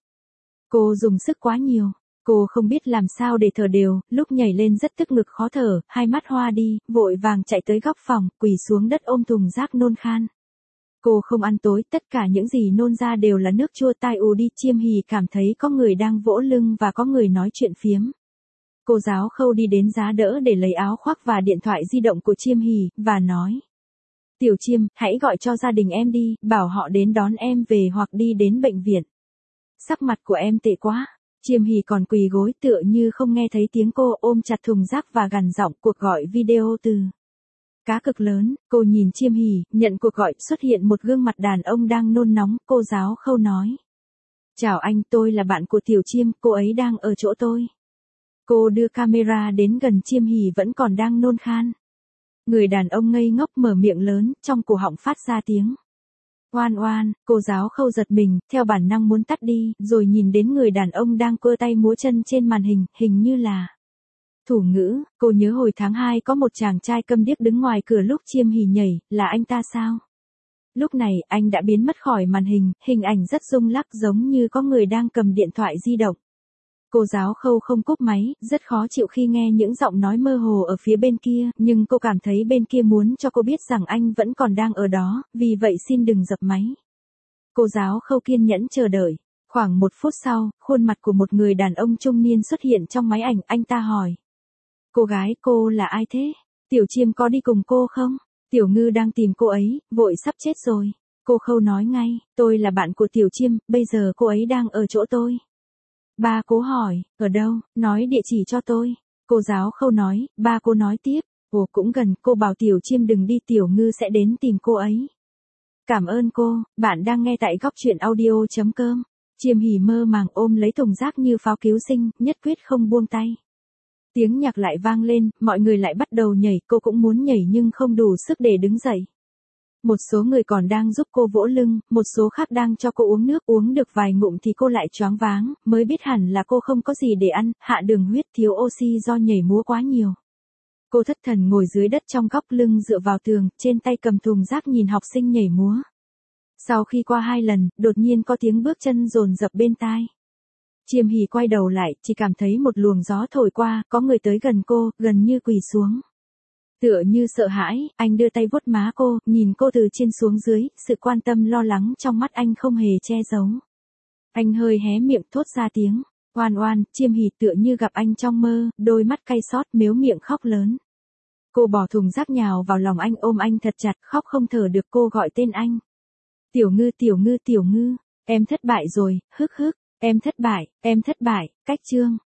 Cô dùng sức quá nhiều. Cô không biết làm sao để thở đều, lúc nhảy lên rất tức ngực khó thở, hai mắt hoa đi, vội vàng chạy tới góc phòng, quỳ xuống đất ôm thùng rác nôn khan. Cô không ăn tối, tất cả những gì nôn ra đều là nước chua tai ù đi. Chiêm Hỉ cảm thấy có người đang vỗ lưng và có người nói chuyện phiếm. Cô giáo Khâu đi đến giá đỡ để lấy áo khoác và điện thoại di động của Chiêm Hỉ, và nói. Tiểu Chiêm, hãy gọi cho gia đình em đi, bảo họ đến đón em về hoặc đi đến bệnh viện. Sắc mặt của em tệ quá. Chiêm Hỉ còn quỳ gối tựa như không nghe thấy tiếng cô, ôm chặt thùng rác và gằn giọng. Cuộc gọi video từ cá cực lớn. Cô nhìn Chiêm Hỉ, nhận cuộc gọi, xuất hiện một gương mặt đàn ông đang nôn nóng. Cô giáo Khâu nói. Chào anh, tôi là bạn của Tiểu Chiêm, cô ấy đang ở chỗ tôi. Cô đưa camera đến gần Chiêm Hỉ vẫn còn đang nôn khan. Người đàn ông ngây ngốc mở miệng lớn, trong cổ họng phát ra tiếng. Oan oan, cô giáo Khâu giật mình, theo bản năng muốn tắt đi, rồi nhìn đến người đàn ông đang quơ tay múa chân trên màn hình, hình như là thủ ngữ. Cô nhớ hồi tháng hai có một chàng trai câm điếc đứng ngoài cửa lúc Chiêm Hỉ nhảy, là anh ta sao? Lúc này, anh đã biến mất khỏi màn hình, hình ảnh rất rung lắc giống như có người đang cầm điện thoại di động. Cô giáo Khâu không cúp máy, rất khó chịu khi nghe những giọng nói mơ hồ ở phía bên kia, nhưng cô cảm thấy bên kia muốn cho cô biết rằng anh vẫn còn đang ở đó, vì vậy xin đừng dập máy. Cô giáo Khâu kiên nhẫn chờ đợi. Khoảng một phút sau, khuôn mặt của một người đàn ông trung niên xuất hiện trong máy ảnh, anh ta hỏi. Cô gái, cô là ai thế? Tiểu Chiêm có đi cùng cô không? Tiểu Ngư đang tìm cô ấy, vội sắp chết rồi. Cô Khâu nói ngay, tôi là bạn của Tiểu Chiêm, bây giờ cô ấy đang ở chỗ tôi. Ba cô hỏi, ở đâu, nói địa chỉ cho tôi. Cô giáo Khâu nói, ba cô nói tiếp, ồ cũng gần, cô bảo Tiểu Chiêm đừng đi, Tiểu Ngư sẽ đến tìm cô ấy. Cảm ơn cô, bạn đang nghe tại góc truyện audio chấm com. Chiêm Hỉ mơ màng ôm lấy thùng rác như pháo cứu sinh, nhất quyết không buông tay. Tiếng nhạc lại vang lên, mọi người lại bắt đầu nhảy, cô cũng muốn nhảy nhưng không đủ sức để đứng dậy. Một số người còn đang giúp cô vỗ lưng, một số khác đang cho cô uống nước, uống được vài ngụm thì cô lại choáng váng, mới biết hẳn là cô không có gì để ăn, hạ đường huyết, thiếu oxy do nhảy múa quá nhiều. Cô thất thần ngồi dưới đất trong góc, lưng dựa vào tường, trên tay cầm thùng rác nhìn học sinh nhảy múa. Sau khi qua hai lần, đột nhiên có tiếng bước chân dồn dập bên tai. Chiêm Hỉ quay đầu lại, chỉ cảm thấy một luồng gió thổi qua, có người tới gần cô, gần như quỳ xuống. Tựa như sợ hãi, anh đưa tay vuốt má cô, nhìn cô từ trên xuống dưới, sự quan tâm lo lắng trong mắt anh không hề che giấu. Anh hơi hé miệng thốt ra tiếng, oan oan. Chiêm Hỉ tựa như gặp anh trong mơ, đôi mắt cay xót, mếu miệng khóc lớn. Cô bỏ thùng rác nhào vào lòng anh, ôm anh thật chặt, khóc không thở được. Cô gọi tên anh. Tiểu Ngư, Tiểu Ngư, Tiểu Ngư, em thất bại rồi, hức hức, em thất bại, em thất bại. Cách chương